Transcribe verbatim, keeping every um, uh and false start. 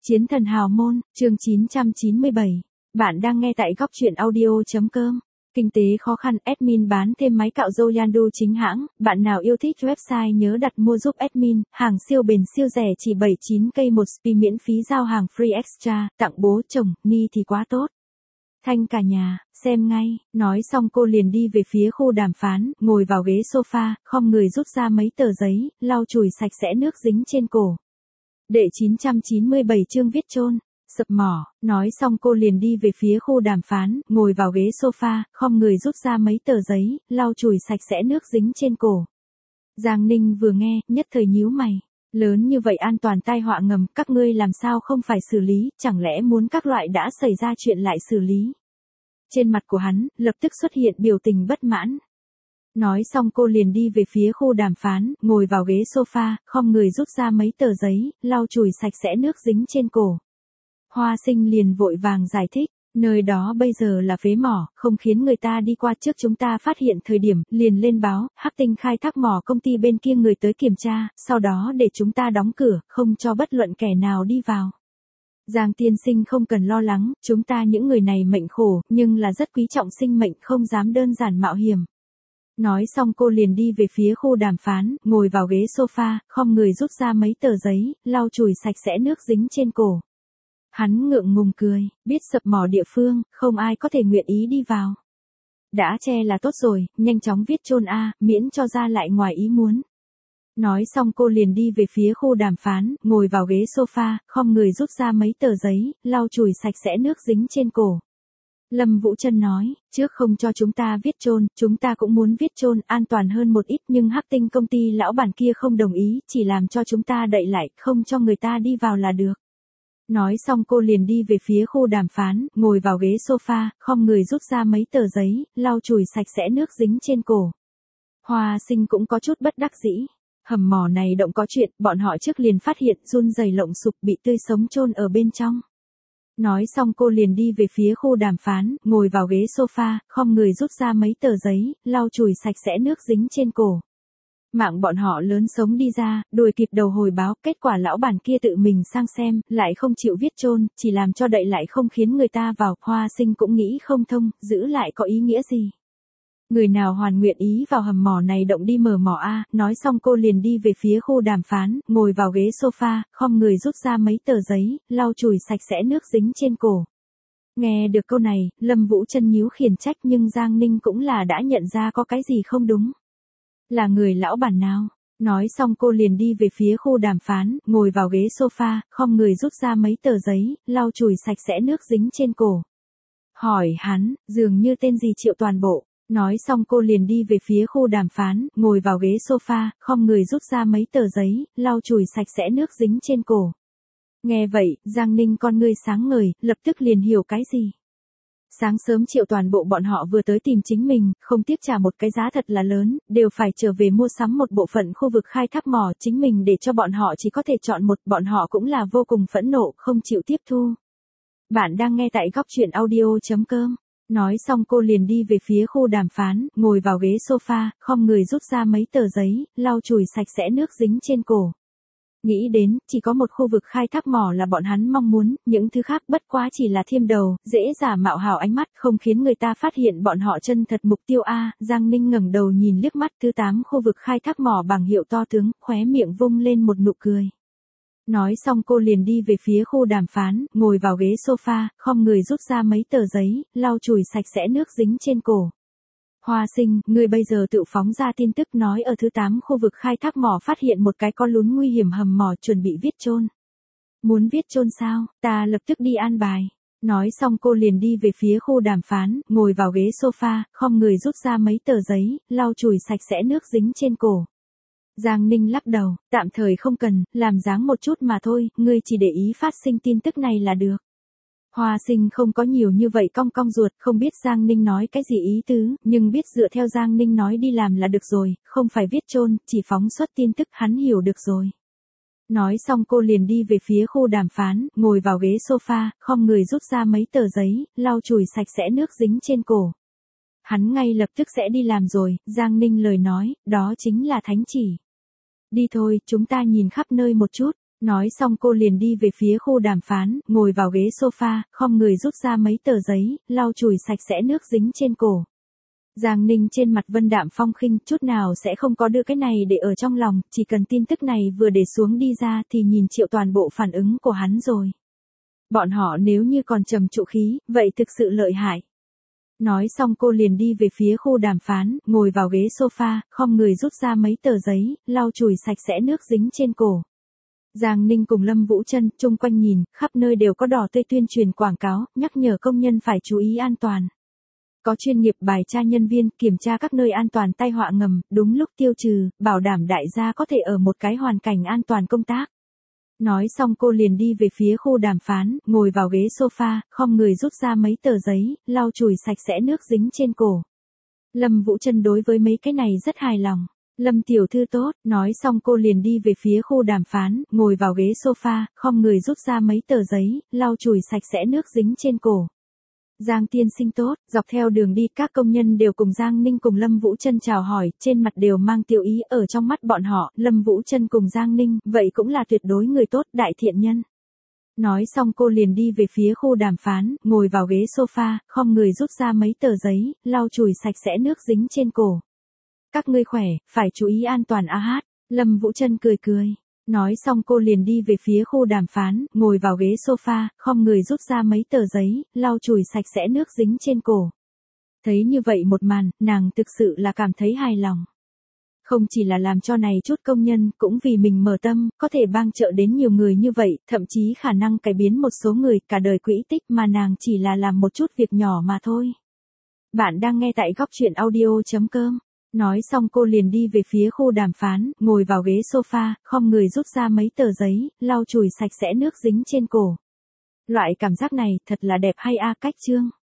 Chiến thần hào môn, chương chín trăm chín mươi bảy. Bạn đang nghe tại góc truyện audio.com. Kinh tế khó khăn, admin bán thêm máy cạo râu Yandu chính hãng. Bạn nào yêu thích website nhớ đặt mua giúp admin. Hàng siêu bền siêu rẻ chỉ bảy mươi chín k một spi miễn phí giao hàng free extra. Tặng bố chồng, ni thì quá tốt. Thanh cả nhà, xem ngay. Nói xong cô liền đi về phía khu đàm phán, ngồi vào ghế sofa, khom người rút ra mấy tờ giấy, lau chùi sạch sẽ nước dính trên cổ. Đệ chín trăm chín mươi bảy chương viết chôn, sập mỏ. Nói xong cô liền đi về phía khu đàm phán, ngồi vào ghế sofa, khom người rút ra mấy tờ giấy, lau chùi sạch sẽ nước dính trên cổ. Giang Ninh vừa nghe, nhất thời nhíu mày. Lớn như vậy an toàn tai họa ngầm, các ngươi làm sao không phải xử lý, chẳng lẽ muốn các loại đã xảy ra chuyện lại xử lý. Trên mặt của hắn, lập tức xuất hiện biểu tình bất mãn. Nói xong cô liền đi về phía khu đàm phán, ngồi vào ghế sofa, khom người rút ra mấy tờ giấy, lau chùi sạch sẽ nước dính trên cổ. Hoa Sinh liền vội vàng giải thích, nơi đó bây giờ là phế mỏ, không khiến người ta đi qua, trước chúng ta phát hiện thời điểm, liền lên báo, Hắc Tinh khai thác mỏ công ty bên kia người tới kiểm tra, sau đó để chúng ta đóng cửa, không cho bất luận kẻ nào đi vào. Giang tiên sinh không cần lo lắng, chúng ta những người này mệnh khổ, nhưng là rất quý trọng sinh mệnh, không dám đơn giản mạo hiểm. Nói xong cô liền đi về phía khu đàm phán, ngồi vào ghế sofa, khom người rút ra mấy tờ giấy, lau chùi sạch sẽ nước dính trên cổ. Hắn ngượng ngùng cười, biết sập mỏ địa phương, không ai có thể nguyện ý đi vào. Đã che là tốt rồi, nhanh chóng viết chôn a, miễn cho ra lại ngoài ý muốn. Nói xong cô liền đi về phía khu đàm phán, ngồi vào ghế sofa, khom người rút ra mấy tờ giấy, lau chùi sạch sẽ nước dính trên cổ. Lâm Vũ Trân nói, trước không cho chúng ta viết chôn, chúng ta cũng muốn viết chôn, an toàn hơn một ít, nhưng Hắc Tinh công ty lão bản kia không đồng ý, chỉ làm cho chúng ta đậy lại, không cho người ta đi vào là được. Nói xong cô liền đi về phía khu đàm phán, ngồi vào ghế sofa, khom người rút ra mấy tờ giấy, lau chùi sạch sẽ nước dính trên cổ. Hoa Sinh cũng có chút bất đắc dĩ. Hầm mỏ này động có chuyện, bọn họ trước liền phát hiện, run rẩy lộng sụp, bị tươi sống chôn ở bên trong. Nói xong cô liền đi về phía khu đàm phán, ngồi vào ghế sofa, khom người rút ra mấy tờ giấy, lau chùi sạch sẽ nước dính trên cổ. Mạng bọn họ lớn sống đi ra, đuổi kịp đầu hồi báo, kết quả lão bản kia tự mình sang xem, lại không chịu viết chôn, chỉ làm cho đậy lại không khiến người ta vào. Hoa Sinh cũng nghĩ không thông, giữ lại có ý nghĩa gì. Người nào hoàn nguyện ý vào hầm mỏ này động đi mở mỏ a. Nói xong cô liền đi về phía khu đàm phán, ngồi vào ghế sofa, khom người rút ra mấy tờ giấy, lau chùi sạch sẽ nước dính trên cổ. Nghe được câu này, Lâm Vũ Trân nhíu khiển trách, nhưng Giang Ninh cũng là đã nhận ra có cái gì không đúng. Là người lão bản nào? Nói xong cô liền đi về phía khu đàm phán, ngồi vào ghế sofa, khom người rút ra mấy tờ giấy, lau chùi sạch sẽ nước dính trên cổ. Hỏi hắn, dường như tên gì Triệu Toàn Bộ. Nói xong cô liền đi về phía khu đàm phán, ngồi vào ghế sofa, khom người rút ra mấy tờ giấy, lau chùi sạch sẽ nước dính trên cổ. Nghe vậy, Giang Ninh con ngươi sáng ngời, lập tức liền hiểu cái gì. Sáng sớm Triệu Toàn Bộ bọn họ vừa tới tìm chính mình, không tiếc trả một cái giá thật là lớn, đều phải trở về mua sắm một bộ phận khu vực khai thác mỏ, chính mình để cho bọn họ chỉ có thể chọn một, bọn họ cũng là vô cùng phẫn nộ, không chịu tiếp thu. Bạn đang nghe tại góc truyện audio.com. Nói xong cô liền đi về phía khu đàm phán, ngồi vào ghế sofa, khom người rút ra mấy tờ giấy, lau chùi sạch sẽ nước dính trên cổ. Nghĩ đến, chỉ có một khu vực khai thác mỏ là bọn hắn mong muốn, những thứ khác bất quá chỉ là thiêm đầu, dễ giả mạo hào ánh mắt, không khiến người ta phát hiện bọn họ chân thật mục tiêu a. Giang Ninh ngẩng đầu nhìn liếc mắt thứ tám khu vực khai thác mỏ bằng hiệu to tướng, khóe miệng vung lên một nụ cười. Nói xong cô liền đi về phía khu đàm phán, ngồi vào ghế sofa, khom người rút ra mấy tờ giấy, lau chùi sạch sẽ nước dính trên cổ. Hoa Sinh, người bây giờ tự phóng ra tin tức nói ở thứ tám khu vực khai thác mỏ phát hiện một cái con lún nguy hiểm hầm mỏ, chuẩn bị viết chôn. Muốn viết chôn sao, ta lập tức đi an bài. Nói xong cô liền đi về phía khu đàm phán, ngồi vào ghế sofa, khom người rút ra mấy tờ giấy, lau chùi sạch sẽ nước dính trên cổ. Giang Ninh lắc đầu, tạm thời không cần, làm dáng một chút mà thôi, ngươi chỉ để ý phát sinh tin tức này là được. Hoa Sinh không có nhiều như vậy cong cong ruột, không biết Giang Ninh nói cái gì ý tứ, nhưng biết dựa theo Giang Ninh nói đi làm là được rồi, không phải viết chôn, chỉ phóng xuất tin tức, hắn hiểu được rồi. Nói xong cô liền đi về phía khu đàm phán, ngồi vào ghế sofa, khom người rút ra mấy tờ giấy, lau chùi sạch sẽ nước dính trên cổ. Hắn ngay lập tức sẽ đi làm rồi, Giang Ninh lời nói, đó chính là thánh chỉ. Đi thôi, chúng ta nhìn khắp nơi một chút. Nói xong cô liền đi về phía khu đàm phán, ngồi vào ghế sofa, khom người rút ra mấy tờ giấy, lau chùi sạch sẽ nước dính trên cổ. Giang Ninh trên mặt vân đạm phong khinh, chút nào sẽ không có đưa cái này để ở trong lòng, chỉ cần tin tức này vừa để xuống đi ra thì nhìn Triệu toàn bộ phản ứng của hắn rồi. Bọn họ nếu như còn trầm trụ khí, vậy thực sự lợi hại. Nói xong cô liền đi về phía khu đàm phán, ngồi vào ghế sofa, khom người rút ra mấy tờ giấy, lau chùi sạch sẽ nước dính trên cổ. Giang Ninh cùng Lâm Vũ Trân chung quanh nhìn, khắp nơi đều có đỏ tươi tuyên truyền quảng cáo, nhắc nhở công nhân phải chú ý an toàn. Có chuyên nghiệp bài tra nhân viên, kiểm tra các nơi an toàn tai họa ngầm, đúng lúc tiêu trừ, bảo đảm đại gia có thể ở một cái hoàn cảnh an toàn công tác. Nói xong cô liền đi về phía khu đàm phán, ngồi vào ghế sofa, khom người rút ra mấy tờ giấy, lau chùi sạch sẽ nước dính trên cổ. Lâm Vũ Trân đối với mấy cái này rất hài lòng. Lâm tiểu thư tốt, nói xong cô liền đi về phía khu đàm phán, ngồi vào ghế sofa, khom người rút ra mấy tờ giấy, lau chùi sạch sẽ nước dính trên cổ. Giang tiên sinh tốt, dọc theo đường đi các công nhân đều cùng Giang Ninh cùng Lâm Vũ Trân chào hỏi, trên mặt đều mang tiêu ý, ở trong mắt bọn họ, Lâm Vũ Trân cùng Giang Ninh, vậy cũng là tuyệt đối người tốt, đại thiện nhân. Nói xong cô liền đi về phía khu đàm phán, ngồi vào ghế sofa, khom người rút ra mấy tờ giấy, lau chùi sạch sẽ nước dính trên cổ. Các ngươi khỏe, phải chú ý an toàn a hát, Lâm Vũ Trân cười cười. Nói xong cô liền đi về phía khu đàm phán, ngồi vào ghế sofa, khom người rút ra mấy tờ giấy, lau chùi sạch sẽ nước dính trên cổ. Thấy như vậy một màn, nàng thực sự là cảm thấy hài lòng. Không chỉ là làm cho này chút công nhân, cũng vì mình mở tâm, có thể bang trợ đến nhiều người như vậy, thậm chí khả năng cải biến một số người cả đời quỹ tích mà nàng chỉ là làm một chút việc nhỏ mà thôi. Bạn đang nghe tại góc truyện audio chấm com. Nói xong cô liền đi về phía khu đàm phán, ngồi vào ghế sofa, khom người rút ra mấy tờ giấy, lau chùi sạch sẽ nước dính trên cổ. Loại cảm giác này thật là đẹp hay a cách chương.